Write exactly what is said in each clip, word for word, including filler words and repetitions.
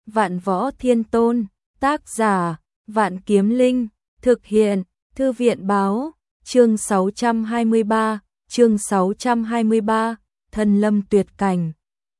Vạn Võ Thiên Tôn, tác giả, Vạn Kiếm Linh, thực hiện, Thư viện báo, chương sáu trăm hai mươi ba, chương sáu trăm hai mươi ba, Thân Lâm Tuyệt Cảnh.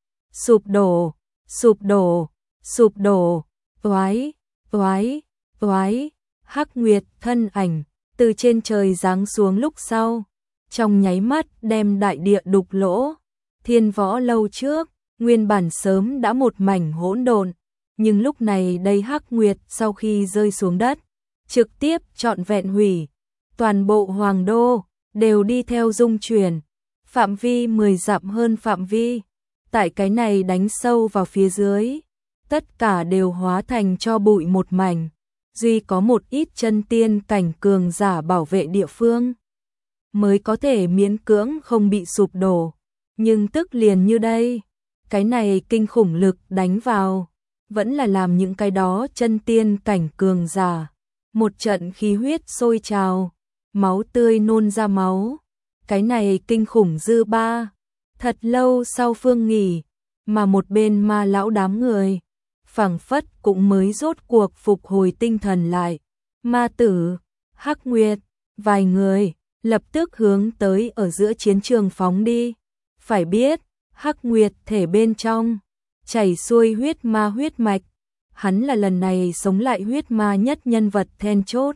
Sụp đổ, sụp đổ, sụp đổ, oái, oái, oái, Hắc Nguyệt thân ảnh, từ trên trời giáng xuống lúc sau, trong nháy mắt đem đại địa đục lỗ. Thiên Võ lâu trước, nguyên bản sớm đã một mảnh hỗn độn, nhưng lúc này đây Hắc Nguyệt sau khi rơi xuống đất, trực tiếp trọn vẹn hủy. Toàn bộ hoàng đô đều đi theo rung chuyển, phạm vi mười dặm hơn phạm vi, tại cái này đánh sâu vào phía dưới, tất cả đều hóa thành cho bụi một mảnh, duy có một ít chân tiên cảnh cường giả bảo vệ địa phương mới có thể miễn cưỡng không bị sụp đổ. Nhưng tức liền như đây, cái này kinh khủng lực đánh vào, vẫn là làm những cái đó chân tiên cảnh cường giả một trận khí huyết sôi trào, máu tươi nôn ra máu. Cái này kinh khủng dư ba, thật lâu sau phương nghỉ, mà một bên ma lão đám người, phảng phất cũng mới rốt cuộc phục hồi tinh thần lại. Ma Tử, Hắc Nguyệt, vài người, lập tức hướng tới ở giữa chiến trường phóng đi. Phải biết, Hắc Nguyệt thể bên trong, chảy xuôi huyết ma huyết mạch, hắn là lần này sống lại huyết ma nhất nhân vật then chốt.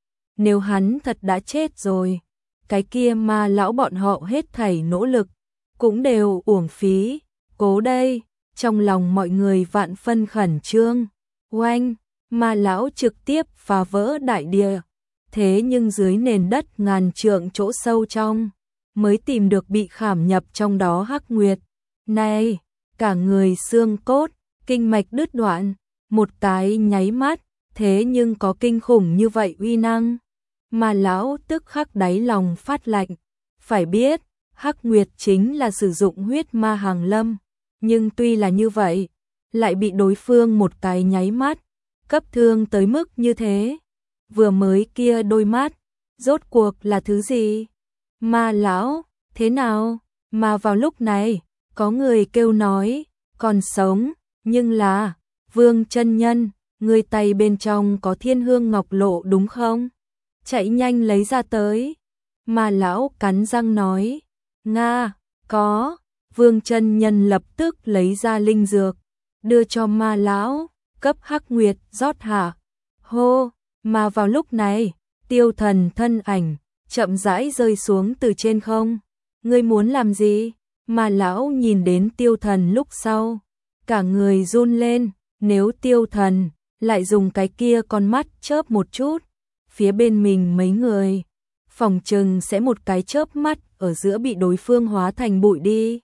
Nếu hắn thật đã chết rồi, cái kia ma lão bọn họ hết thảy nỗ lực, cũng đều uổng phí. Cố đây, trong lòng mọi người vạn phân khẩn trương. Oanh, ma lão trực tiếp phá vỡ đại địa, thế nhưng dưới nền đất ngàn trượng chỗ sâu trong, mới tìm được bị khảm nhập trong đó Hắc Nguyệt. Này, cả người xương cốt, kinh mạch đứt đoạn, một cái nháy mắt, thế nhưng có kinh khủng như vậy uy năng. Mà lão tức khắc đáy lòng phát lạnh, phải biết, Hắc Nguyệt chính là sử dụng huyết ma hàng lâm, nhưng tuy là như vậy, lại bị đối phương một cái nháy mắt, cấp thương tới mức như thế. Vừa mới kia đôi mắt, rốt cuộc là thứ gì? Ma lão, thế nào? Mà vào lúc này, có người kêu nói, còn sống, nhưng là, Vương chân nhân, người tay bên trong có thiên hương ngọc lộ đúng không? Chạy nhanh lấy ra tới. Ma lão cắn răng nói, Nga, có. Vương chân nhân lập tức lấy ra linh dược, đưa cho ma lão, cấp Hắc Nguyệt rót hạ. Hô, mà vào lúc này, Tiêu Thần thân ảnh, chậm rãi rơi xuống từ trên không. Ngươi muốn làm gì? Ma lão nhìn đến Tiêu Thần lúc sau, cả người run lên. Nếu Tiêu Thần lại dùng cái kia con mắt chớp một chút, phía bên mình mấy người, phòng chừng sẽ một cái chớp mắt ở giữa bị đối phương hóa thành bụi đi.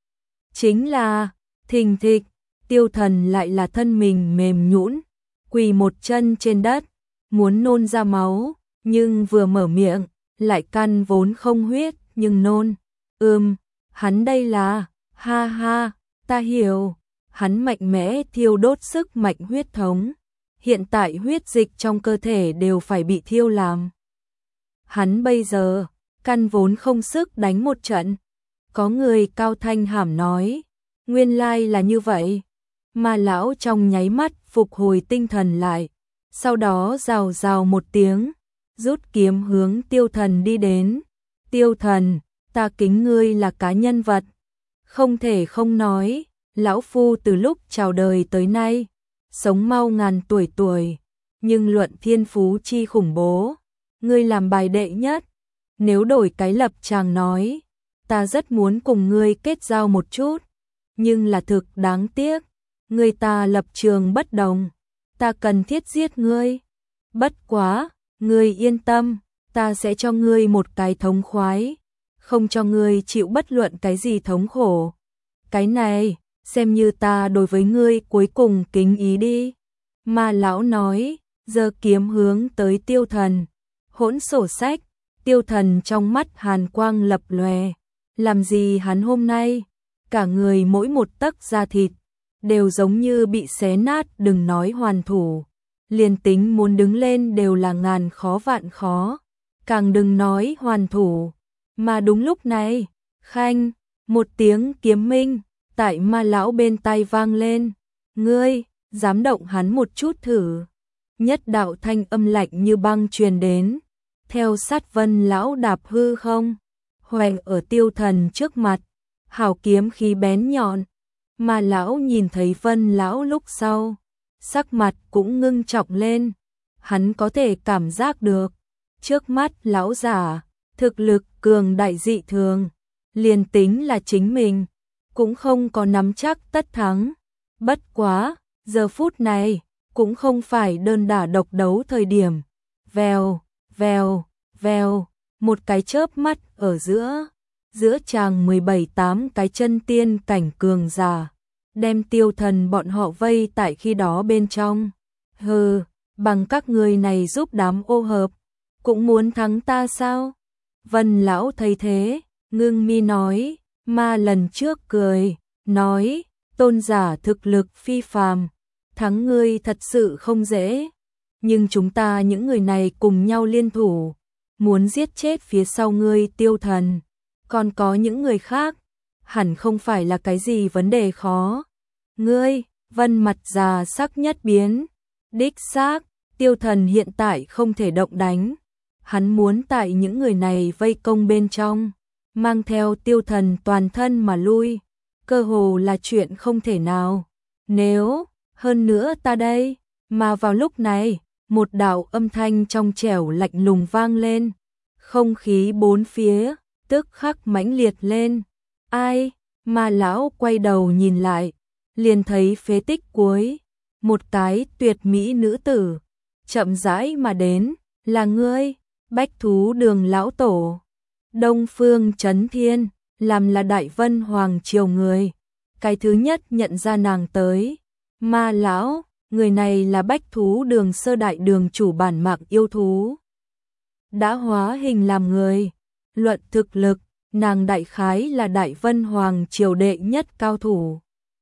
Chính là, thình thịch, Tiêu Thần lại là thân mình mềm nhũn, quỳ một chân trên đất, muốn nôn ra máu, nhưng vừa mở miệng, lại căn vốn không huyết, nhưng nôn. Ừm, hắn đây là, ha ha, ta hiểu. Hắn mạnh mẽ thiêu đốt sức mạnh huyết thống, hiện tại huyết dịch trong cơ thể đều phải bị thiêu làm. Hắn bây giờ, căn vốn không sức đánh một trận. Có người cao thanh hàm nói, nguyên lai là như vậy. Ma lão trong nháy mắt phục hồi tinh thần lại, sau đó rào rào một tiếng, rút kiếm hướng Tiêu Thần đi đến. Tiêu Thần, ta kính ngươi là cá nhân vật, không thể không nói. Lão phu từ lúc chào đời tới nay, sống mau ngàn tuổi tuổi, nhưng luận thiên phú chi khủng bố, ngươi làm bài đệ nhất. Nếu đổi cái lập chàng nói, ta rất muốn cùng ngươi kết giao một chút, nhưng là thực đáng tiếc, ngươi ta lập trường bất đồng, ta cần thiết giết ngươi. Bất quá, ngươi yên tâm, ta sẽ cho ngươi một cái thống khoái, không cho ngươi chịu bất luận cái gì thống khổ. Cái này, xem như ta đối với ngươi cuối cùng kính ý đi. Ma lão nói, giơ kiếm hướng tới Tiêu Thần. Hỗn sổ sách, Tiêu Thần trong mắt hàn quang lập lòe. Làm gì hắn hôm nay, cả người mỗi một tấc da thịt, đều giống như bị xé nát, đừng nói hoàn thủ. Liền tính muốn đứng lên đều là ngàn khó vạn khó, càng đừng nói hoàn thủ. Mà đúng lúc này, khanh, một tiếng kiếm minh, tại ma lão bên tai vang lên. Ngươi, dám động hắn một chút thử. Nhất đạo thanh âm lạnh như băng truyền đến, theo sát Vân lão đạp hư không, hoành ở Tiêu Thần trước mặt, hào kiếm khí bén nhọn. Mà lão nhìn thấy Vân lão lúc sau, sắc mặt cũng ngưng trọng lên, hắn có thể cảm giác được, trước mắt lão giả, thực lực cường đại dị thường, liền tính là chính mình, cũng không có nắm chắc tất thắng. Bất quá, giờ phút này, cũng không phải đơn đả độc đấu thời điểm. Vèo, vèo, vèo, một cái chớp mắt ở giữa, giữa chàng mười bảy tám cái chân tiên cảnh cường giả, đem Tiêu Thần bọn họ vây tại khi đó bên trong. Hừ, bằng các người này giúp đám ô hợp, cũng muốn thắng ta sao? Vân lão thấy thế, ngưng mi nói, mà lần trước cười, nói, tôn giả thực lực phi phàm, thắng ngươi thật sự không dễ, nhưng chúng ta những người này cùng nhau liên thủ, muốn giết chết phía sau ngươi Tiêu Thần, còn có những người khác, hẳn không phải là cái gì vấn đề khó. Ngươi, Vân mặt già sắc nhất biến, đích xác, Tiêu Thần hiện tại không thể động đánh, hắn muốn tại những người này vây công bên trong, mang theo Tiêu Thần toàn thân mà lui, cơ hồ là chuyện không thể nào. Nếu, hơn nữa ta đây, mà vào lúc này, một đạo âm thanh trong trẻo lạnh lùng vang lên, không khí bốn phía, tức khắc mãnh liệt lên. Ai? Mà lão quay đầu nhìn lại, liền thấy phế tích cuối, một cái tuyệt mỹ nữ tử, chậm rãi mà đến, là ngươi, Bách Thú Đường lão tổ. Đông Phương Chấn Thiên, làm là Đại Vân Hoàng triều người, cái thứ nhất nhận ra nàng tới. Ma lão, người này là Bách Thú Đường sơ đại đường chủ bản mạng yêu thú, đã hóa hình làm người. Luận thực lực, nàng đại khái là Đại Vân Hoàng triều đệ nhất cao thủ.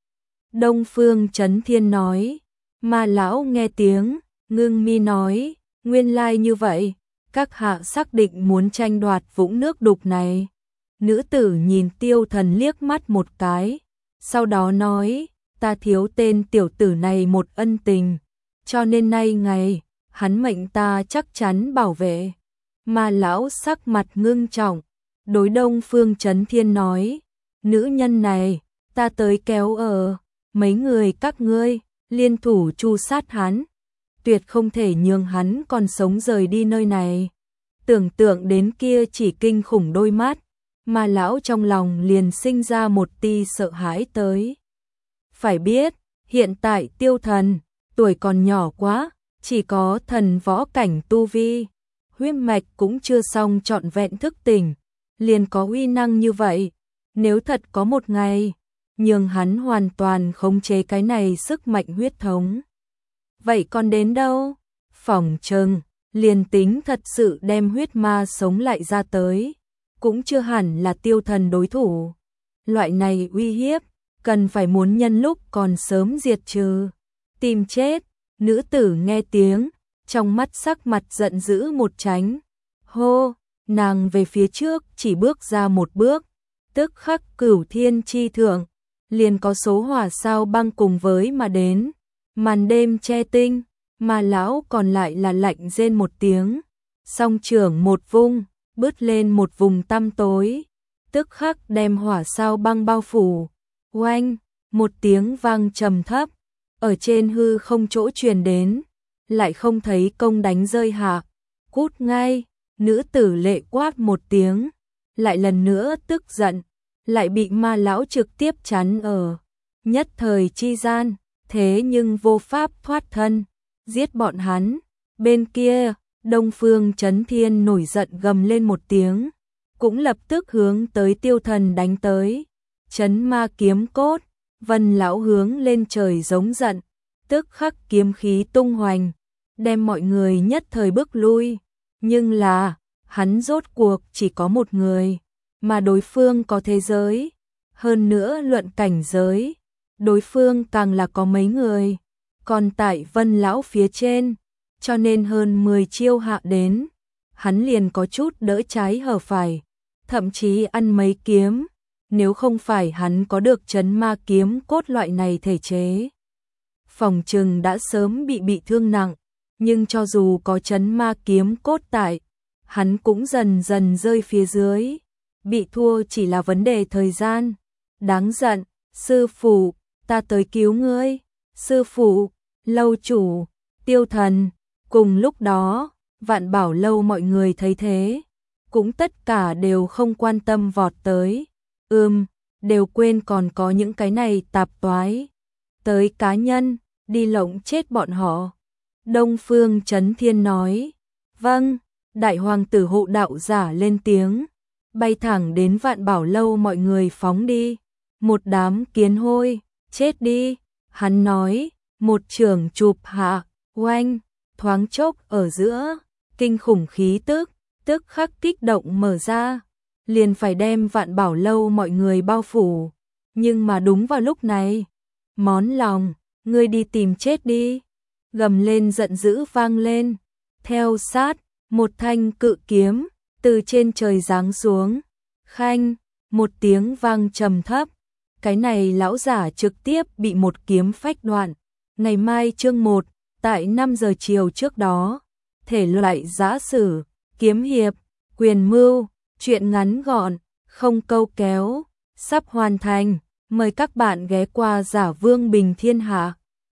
Đông Phương Chấn Thiên nói. Ma lão nghe tiếng, ngưng mi nói, nguyên lai như vậy, các hạ xác định muốn tranh đoạt vũng nước đục này. Nữ tử nhìn Tiêu Thần liếc mắt một cái, sau đó nói, ta thiếu tên tiểu tử này một ân tình, cho nên nay ngày, hắn mệnh ta chắc chắn bảo vệ. Mà lão sắc mặt ngưng trọng, đối Đông Phương Chấn Thiên nói, nữ nhân này, ta tới kéo ở, mấy người các ngươi, liên thủ tru sát hắn, tuyệt không thể nhường hắn còn sống rời đi nơi này. Tưởng tượng đến kia chỉ kinh khủng đôi mắt, mà lão trong lòng liền sinh ra một tia sợ hãi tới. Phải biết, hiện tại Tiêu Thần, tuổi còn nhỏ quá, chỉ có thần võ cảnh tu vi, huyết mạch cũng chưa xong trọn vẹn thức tỉnh, liền có uy năng như vậy. Nếu thật có một ngày, nhường hắn hoàn toàn khống chế cái này sức mạnh huyết thống, vậy còn đến đâu? Phỏng chừng, liền tính thật sự đem huyết ma sống lại ra tới, cũng chưa hẳn là Tiêu Thần đối thủ. Loại này uy hiếp, cần phải muốn nhân lúc còn sớm diệt trừ, tìm chết. Nữ tử nghe tiếng, trong mắt sắc mặt giận dữ một tránh. Hô, nàng về phía trước chỉ bước ra một bước, tức khắc Cửu Thiên chi thượng, liền có số hỏa sao băng cùng với mà đến, màn đêm che tinh. Mà lão còn lại là lạnh rên một tiếng, song trưởng một vung, bứt lên một vùng tăm tối, tức khắc đem hỏa sao băng bao phủ. Oanh, một tiếng vang trầm thấp, ở trên hư không chỗ truyền đến, lại không thấy công đánh rơi hạ. Cút ngay, nữ tử lệ quát một tiếng, lại lần nữa tức giận, lại bị ma lão trực tiếp chắn ở. Nhất thời chi gian, thế nhưng vô pháp thoát thân, giết bọn hắn. Bên kia, Đông Phương Chấn Thiên nổi giận gầm lên một tiếng, cũng lập tức hướng tới Tiêu Thần đánh tới. Chấn ma kiếm cốt, Vân lão hướng lên trời giống giận, tức khắc kiếm khí tung hoành, đem mọi người nhất thời bước lui. Nhưng là, hắn rốt cuộc chỉ có một người, mà đối phương có thế giới, hơn nữa luận cảnh giới, đối phương càng là có mấy người, còn tại Vân lão phía trên, cho nên hơn mười chiêu hạ đến, hắn liền có chút đỡ trái hở phải, thậm chí ăn mấy kiếm, nếu không phải hắn có được chấn ma kiếm cốt loại này thể chế. phòng trừng đã sớm bị bị thương nặng, nhưng cho dù có chấn ma kiếm cốt tại, hắn cũng dần dần rơi phía dưới, bị thua chỉ là vấn đề thời gian. Đáng giận, sư phụ, ta tới cứu ngươi, sư phụ, lâu chủ, Tiêu Thần. Cùng lúc đó, Vạn Bảo lâu mọi người thấy thế, cũng tất cả đều không quan tâm vọt tới. Ừm, đều quên còn có những cái này tạp toái. Tới cá nhân, đi lộng chết bọn họ. Đông Phương Chấn Thiên nói. Vâng, đại hoàng tử hộ đạo giả lên tiếng, bay thẳng đến Vạn Bảo lâu mọi người phóng đi. Một đám kiến hôi, chết đi, hắn nói, một trường chụp hạ, oanh, thoáng chốc ở giữa, kinh khủng khí tức, tức khắc kích động mở ra, liền phải đem Vạn Bảo lâu mọi người bao phủ. Nhưng mà đúng vào lúc này, món lòng, ngươi đi tìm chết đi, gầm lên giận dữ vang lên, theo sát, một thanh cự kiếm, từ trên trời giáng xuống, khanh, một tiếng vang trầm thấp, cái này lão giả trực tiếp bị một kiếm phách đoạn. Ngày mai chương một, tại năm giờ chiều trước đó, thể loại giã sử, kiếm hiệp, quyền mưu, truyện ngắn gọn, không câu kéo, sắp hoàn thành, mời các bạn ghé qua Giả Vương Bình Thiên Hạ.